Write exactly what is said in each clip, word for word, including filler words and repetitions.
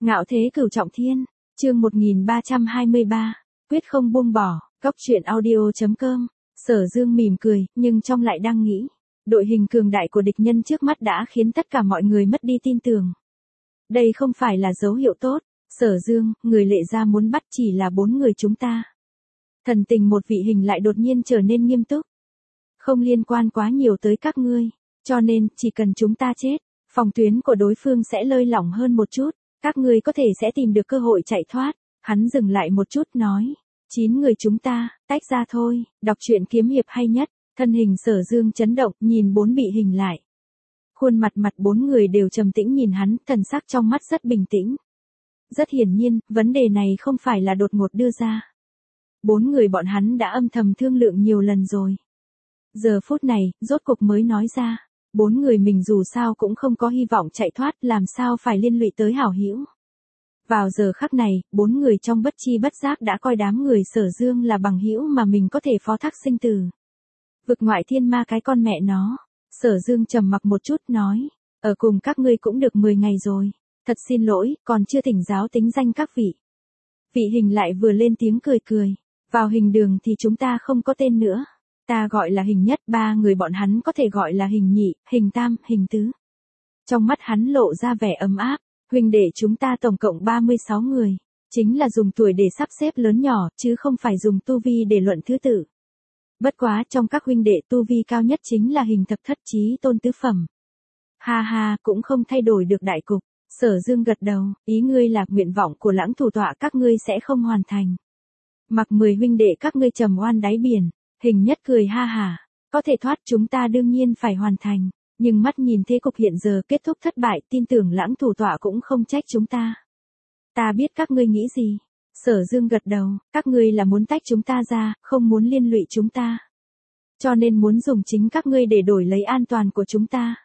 Ngạo thế cửu trọng thiên, chương một nghìn ba trăm hai mươi ba, quyết không buông bỏ, góc truyện audio chấm com. Sở Dương mỉm cười, nhưng trong lại đang nghĩ, đội hình cường đại của địch nhân trước mắt đã khiến tất cả mọi người mất đi tin tưởng. Đây không phải là dấu hiệu tốt. Sở Dương, người Lệ Gia muốn bắt chỉ là bốn người chúng ta. Thần tình một vị hình lại đột nhiên trở nên nghiêm túc. Không liên quan quá nhiều tới các ngươi, cho nên chỉ cần chúng ta chết, phòng tuyến của đối phương sẽ lơi lỏng hơn một chút, các ngươi có thể sẽ tìm được cơ hội chạy thoát. Hắn dừng lại một chút nói, chín người chúng ta, tách ra thôi. Đọc truyện kiếm hiệp hay nhất. Thân hình Sở Dương chấn động, nhìn bốn bị hình lại. Khuôn mặt mặt bốn người đều trầm tĩnh nhìn hắn, thần sắc trong mắt rất bình tĩnh. Rất hiển nhiên, vấn đề này không phải là đột ngột đưa ra. Bốn người bọn hắn đã âm thầm thương lượng nhiều lần rồi. Giờ phút này, rốt cục mới nói ra, bốn người mình dù sao cũng không có hy vọng chạy thoát, làm sao phải liên lụy tới hảo hữu. Vào giờ khắc này, bốn người trong bất chi bất giác đã coi đám người Sở Dương là bằng hữu mà mình có thể phó thác sinh tử. Vực ngoại thiên ma cái con mẹ nó. Sở Dương trầm mặc một chút nói, ở cùng các ngươi cũng được mười ngày rồi. Thật xin lỗi, còn chưa thỉnh giáo tính danh các vị. Vị hình lại vừa lên tiếng cười cười. Vào hình đường thì chúng ta không có tên nữa. Ta gọi là hình nhất, ba người bọn hắn có thể gọi là hình nhị, hình tam, hình tứ. Trong mắt hắn lộ ra vẻ ấm áp. Huynh đệ chúng ta tổng cộng ba mươi sáu người. Chính là dùng tuổi để sắp xếp lớn nhỏ, chứ không phải dùng tu vi để luận thứ tự. Bất quá trong các huynh đệ tu vi cao nhất chính là hình thập thất chí tôn tứ phẩm. Ha ha, cũng không thay đổi được đại cục. Sở Dương gật đầu, ý ngươi là nguyện vọng của lãng thủ tọa các ngươi sẽ không hoàn thành. Mặc mười huynh đệ các ngươi trầm oan đáy biển. Hình nhất cười ha hả, có thể thoát chúng ta đương nhiên phải hoàn thành. Nhưng mắt nhìn thế cục hiện giờ kết thúc thất bại, tin tưởng lãng thủ tọa cũng không trách chúng ta. Ta biết các ngươi nghĩ gì. Sở Dương gật đầu, các ngươi là muốn tách chúng ta ra, không muốn liên lụy chúng ta. Cho nên muốn dùng chính các ngươi để đổi lấy an toàn của chúng ta.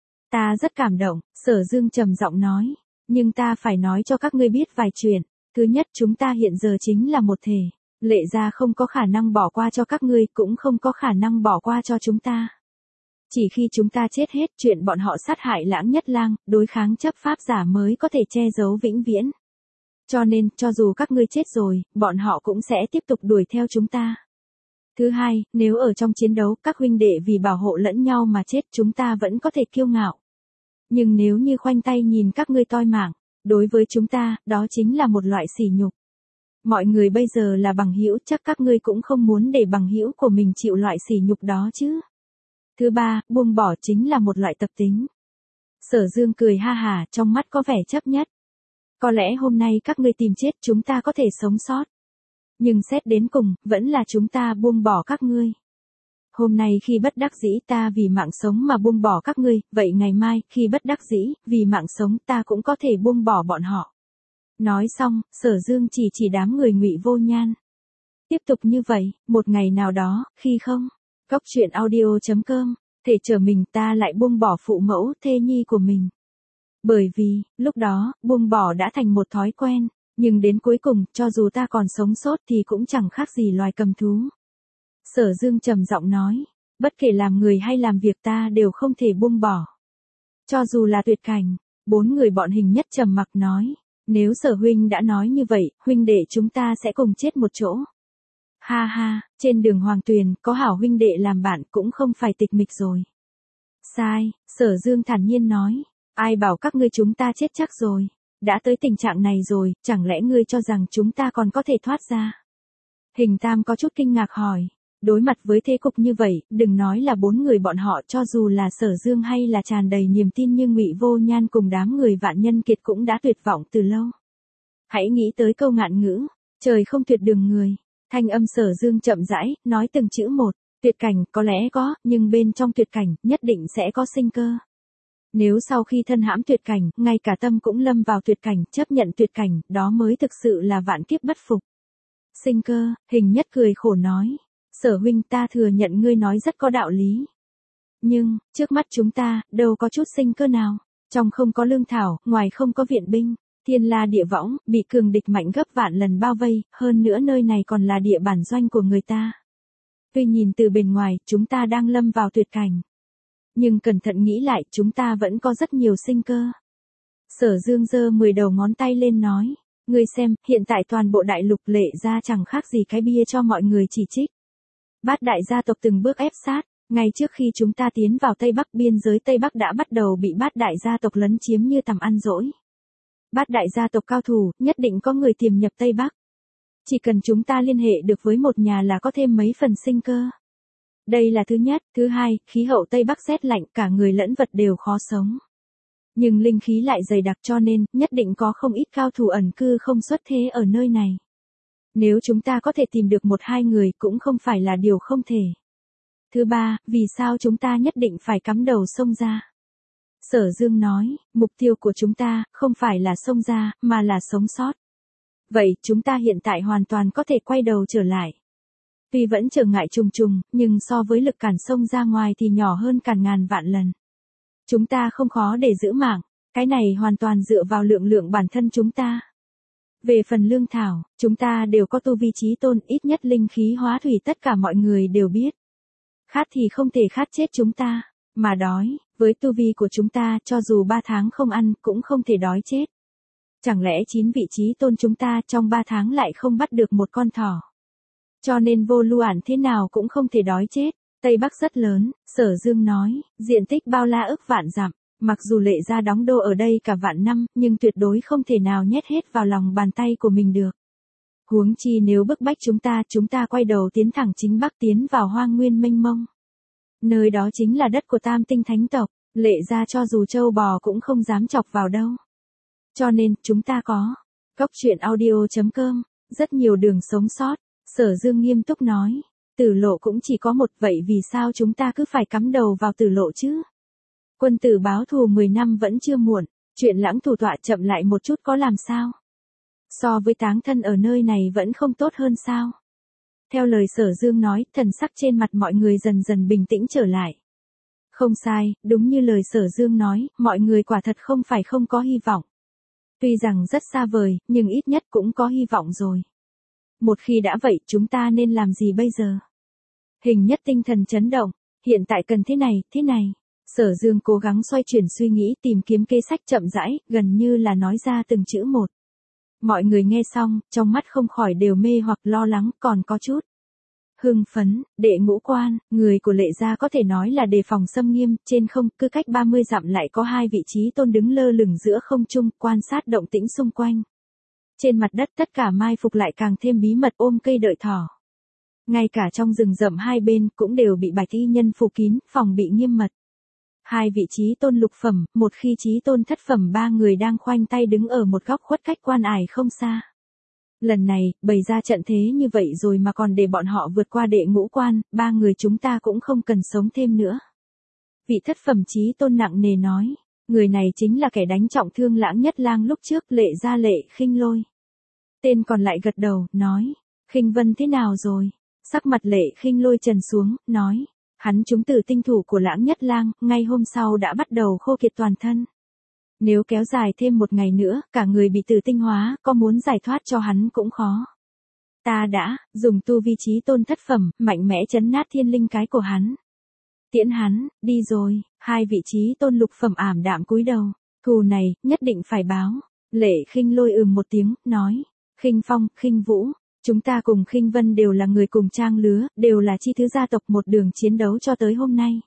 Ta rất cảm động, Sở Dương trầm giọng nói, nhưng ta phải nói cho các ngươi biết vài chuyện. Thứ nhất, chúng ta hiện giờ chính là một thể. Lệ Gia không có khả năng bỏ qua cho các ngươi, cũng không có khả năng bỏ qua cho chúng ta. Chỉ khi chúng ta chết hết, chuyện bọn họ sát hại Lãng Nhất Lang, đối kháng chấp pháp giả mới có thể che giấu vĩnh viễn. Cho nên, cho dù các ngươi chết rồi, bọn họ cũng sẽ tiếp tục đuổi theo chúng ta. Thứ hai, nếu ở trong chiến đấu, các huynh đệ vì bảo hộ lẫn nhau mà chết, chúng ta vẫn có thể kiêu ngạo. Nhưng nếu như khoanh tay nhìn các ngươi toi mạng, đối với chúng ta, đó chính là một loại sỉ nhục. Mọi người bây giờ là bằng hữu, chắc các ngươi cũng không muốn để bằng hữu của mình chịu loại sỉ nhục đó chứ. Thứ ba, buông bỏ chính là một loại tập tính. Sở Dương cười ha hả, trong mắt có vẻ chấp nhất. Có lẽ hôm nay các ngươi tìm chết chúng ta có thể sống sót. Nhưng xét đến cùng, vẫn là chúng ta buông bỏ các ngươi. Hôm nay khi bất đắc dĩ ta vì mạng sống mà buông bỏ các ngươi, vậy ngày mai, khi bất đắc dĩ, vì mạng sống ta cũng có thể buông bỏ bọn họ. Nói xong, Sở Dương chỉ chỉ đám người Ngụy Vô Nhan. Tiếp tục như vậy, một ngày nào đó, khi không, góc truyện audio chấm com, thể trở mình ta lại buông bỏ phụ mẫu, thê nhi của mình. Bởi vì, lúc đó, buông bỏ đã thành một thói quen, nhưng đến cuối cùng, cho dù ta còn sống sót thì cũng chẳng khác gì loài cầm thú. Sở Dương trầm giọng nói, bất kể làm người hay làm việc ta đều không thể buông bỏ. Cho dù là tuyệt cảnh, bốn người bọn hình nhất trầm mặc nói, nếu Sở huynh đã nói như vậy, huynh đệ chúng ta sẽ cùng chết một chỗ. Ha ha, trên đường Hoàng Tuyền, có hảo huynh đệ làm bạn cũng không phải tịch mịch rồi. Sai, Sở Dương thản nhiên nói, ai bảo các ngươi chúng ta chết chắc rồi. Đã tới tình trạng này rồi, chẳng lẽ ngươi cho rằng chúng ta còn có thể thoát ra? Hình Tam có chút kinh ngạc hỏi, đối mặt với thế cục như vậy, đừng nói là bốn người bọn họ, cho dù là Sở Dương hay là tràn đầy niềm tin như Ngụy Vô Nhan cùng đám người Vạn Nhân Kiệt cũng đã tuyệt vọng từ lâu. Hãy nghĩ tới câu ngạn ngữ, trời không tuyệt đường người. Thanh âm Sở Dương chậm rãi, nói từng chữ một, tuyệt cảnh, có lẽ có, nhưng bên trong tuyệt cảnh, nhất định sẽ có sinh cơ. Nếu sau khi thân hãm tuyệt cảnh, ngay cả tâm cũng lâm vào tuyệt cảnh, chấp nhận tuyệt cảnh, đó mới thực sự là vạn kiếp bất phục. Sinh cơ, hình nhất cười khổ nói, Sở huynh ta thừa nhận ngươi nói rất có đạo lý. Nhưng, trước mắt chúng ta, đâu có chút sinh cơ nào, trong không có lương thảo, ngoài không có viện binh. Thiên la địa võng, bị cường địch mạnh gấp vạn lần bao vây, hơn nữa nơi này còn là địa bản doanh của người ta. Tuy nhìn từ bên ngoài, chúng ta đang lâm vào tuyệt cảnh. Nhưng cẩn thận nghĩ lại, chúng ta vẫn có rất nhiều sinh cơ. Sở Dương giơ mười đầu ngón tay lên nói, ngươi xem, hiện tại toàn bộ đại lục Lệ gia chẳng khác gì cái bia cho mọi người chỉ trích. Bát đại gia tộc từng bước ép sát, ngay trước khi chúng ta tiến vào Tây Bắc, biên giới Tây Bắc đã bắt đầu bị bát đại gia tộc lấn chiếm như tầm ăn dỗi. Bát đại gia tộc cao thủ, nhất định có người tiềm nhập Tây Bắc. Chỉ cần chúng ta liên hệ được với một nhà là có thêm mấy phần sinh cơ. Đây là thứ nhất, thứ hai, khí hậu Tây Bắc rét lạnh, cả người lẫn vật đều khó sống. Nhưng linh khí lại dày đặc cho nên, nhất định có không ít cao thủ ẩn cư không xuất thế ở nơi này. Nếu chúng ta có thể tìm được một hai người cũng không phải là điều không thể. Thứ ba, vì sao chúng ta nhất định phải cắm đầu xông ra? Sở Dương nói, mục tiêu của chúng ta không phải là xông ra, mà là sống sót. Vậy, chúng ta hiện tại hoàn toàn có thể quay đầu trở lại. Tuy vẫn trở ngại trùng trùng, nhưng so với lực cản xông ra ngoài thì nhỏ hơn cản ngàn vạn lần. Chúng ta không khó để giữ mạng, cái này hoàn toàn dựa vào lượng lượng bản thân chúng ta. Về phần lương thảo, chúng ta đều có tu vi chí tôn, ít nhất linh khí hóa thủy tất cả mọi người đều biết. Khát thì không thể khát chết chúng ta, mà đói, với tu vi của chúng ta cho dù ba tháng không ăn cũng không thể đói chết. Chẳng lẽ chín vị chí tôn chúng ta trong ba tháng lại không bắt được một con thỏ? Cho nên vô luận thế nào cũng không thể đói chết. Tây Bắc rất lớn, Sở Dương nói, diện tích bao la ức vạn dặm, mặc dù Lệ gia đóng đô ở đây cả vạn năm, nhưng tuyệt đối không thể nào nhét hết vào lòng bàn tay của mình được. Huống chi nếu bức bách chúng ta, chúng ta quay đầu tiến thẳng chính Bắc, tiến vào hoang nguyên mênh mông. Nơi đó chính là đất của Tam Tinh Thánh tộc, Lệ gia cho dù trâu bò cũng không dám chọc vào đâu. Cho nên, chúng ta có Cốc Truyện Audio chấm com, rất nhiều đường sống sót. Sở Dương nghiêm túc nói, tử lộ cũng chỉ có một, vậy vì sao chúng ta cứ phải cắm đầu vào tử lộ chứ? Quân tử báo thù mười năm vẫn chưa muộn, chuyện lãng thủ tọa chậm lại một chút có làm sao? So với táng thân ở nơi này vẫn không tốt hơn sao? Theo lời Sở Dương nói, thần sắc trên mặt mọi người dần dần bình tĩnh trở lại. Không sai, đúng như lời Sở Dương nói, mọi người quả thật không phải không có hy vọng. Tuy rằng rất xa vời, nhưng ít nhất cũng có hy vọng rồi. Một khi đã vậy, chúng ta nên làm gì bây giờ? Hình Nhất tinh thần chấn động, hiện tại cần thế này, thế này. Sở Dương cố gắng xoay chuyển suy nghĩ, tìm kiếm kế sách chậm rãi, gần như là nói ra từng chữ một. Mọi người nghe xong, trong mắt không khỏi đều mê hoặc lo lắng, còn có chút hưng phấn. Đệ ngũ quan, người của Lệ gia có thể nói là đề phòng xâm nghiêm, trên không, cứ cách ba mươi dặm lại có hai vị trí tôn đứng lơ lửng giữa không trung, quan sát động tĩnh xung quanh. Trên mặt đất tất cả mai phục lại càng thêm bí mật, ôm cây đợi thỏ. Ngay cả trong rừng rậm hai bên cũng đều bị bạch y nhân phủ kín, phòng bị nghiêm mật. Hai vị trí tôn lục phẩm, một khi trí tôn thất phẩm, ba người đang khoanh tay đứng ở một góc khuất cách quan ải không xa. Lần này, bày ra trận thế như vậy rồi mà còn để bọn họ vượt qua đệ ngũ quan, ba người chúng ta cũng không cần sống thêm nữa. Vị thất phẩm trí tôn nặng nề nói, người này chính là kẻ đánh trọng thương Lãng Nhất Lang lúc trước, Lệ gia Lệ Khinh Lôi. Tên còn lại gật đầu, nói, Khinh Vân thế nào rồi? Sắc mặt Lệ Khinh Lôi trần xuống, nói, hắn trúng tử tinh thủ của Lãng Nhất Lang, ngay hôm sau đã bắt đầu khô kiệt toàn thân. Nếu kéo dài thêm một ngày nữa, cả người bị tử tinh hóa, có muốn giải thoát cho hắn cũng khó. Ta đã dùng tu vi trí tôn thất phẩm, mạnh mẽ chấn nát thiên linh cái của hắn. Tiễn hắn, đi rồi. Hai vị trí tôn lục phẩm ảm đạm cúi đầu. Thù này, nhất định phải báo. Lệ Khinh Lôi ừm một tiếng, nói, Khinh Phong, Khinh Vũ, chúng ta cùng Khinh Vân đều là người cùng trang lứa, đều là chi thứ gia tộc, một đường chiến đấu cho tới hôm nay.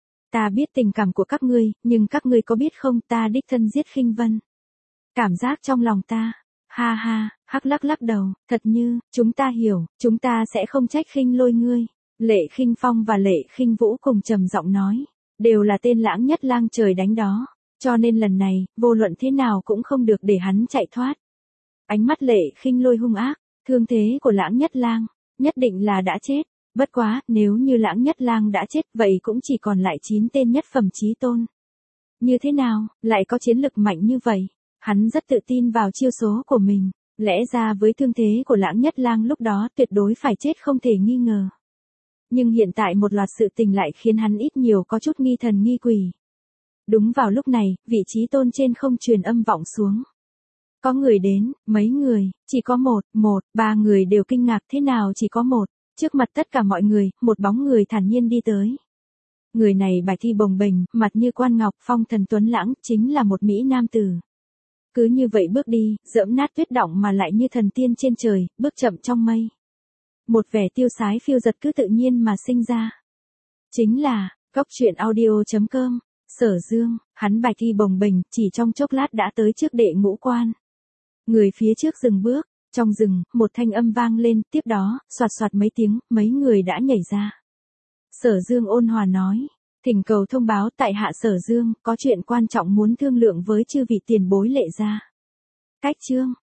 Ta biết tình cảm của các ngươi, nhưng các ngươi có biết không, ta đích thân giết Khinh Vân. Cảm giác trong lòng ta, ha ha, hắc lắc lắc đầu, thật như, chúng ta hiểu, chúng ta sẽ không trách Khinh Lôi ngươi. Lệ Khinh Phong và Lệ Khinh Vũ cùng trầm giọng nói, đều là tên Lãng Nhất Lang trời đánh đó, cho nên lần này, vô luận thế nào cũng không được để hắn chạy thoát. Ánh mắt Lệ Khinh Lôi hung ác, thương thế của Lãng Nhất Lang, nhất định là đã chết. Bất quá, nếu như Lãng Nhất Lang đã chết, vậy cũng chỉ còn lại chín tên nhất phẩm chí tôn. Như thế nào, lại có chiến lực mạnh như vậy? Hắn rất tự tin vào chiêu số của mình, lẽ ra với thương thế của Lãng Nhất Lang lúc đó tuyệt đối phải chết không thể nghi ngờ. Nhưng hiện tại một loạt sự tình lại khiến hắn ít nhiều có chút nghi thần nghi quỷ. Đúng vào lúc này, vị trí tôn trên không truyền âm vọng xuống. Có người đến, mấy người, chỉ có một, một, ba người đều kinh ngạc, thế nào chỉ có một. Trước mặt tất cả mọi người, một bóng người thản nhiên đi tới. Người này bạch thi bồng bềnh, mặt như quan ngọc, phong thần tuấn lãng, chính là một mỹ nam tử. Cứ như vậy bước đi, dẫm nát tuyết đọng mà lại như thần tiên trên trời, bước chậm trong mây. Một vẻ tiêu sái phiêu giật cứ tự nhiên mà sinh ra. Chính là, Cóc Truyện Audio chấm com, Sở Dương, hắn bạch y bồng bềnh, chỉ trong chốc lát đã tới trước đệ ngũ quan. Người phía trước dừng bước, trong rừng, một thanh âm vang lên, tiếp đó, soạt soạt mấy tiếng, mấy người đã nhảy ra. Sở Dương ôn hòa nói, thỉnh cầu thông báo tại hạ Sở Dương, có chuyện quan trọng muốn thương lượng với chư vị tiền bối Lệ gia. Cách chương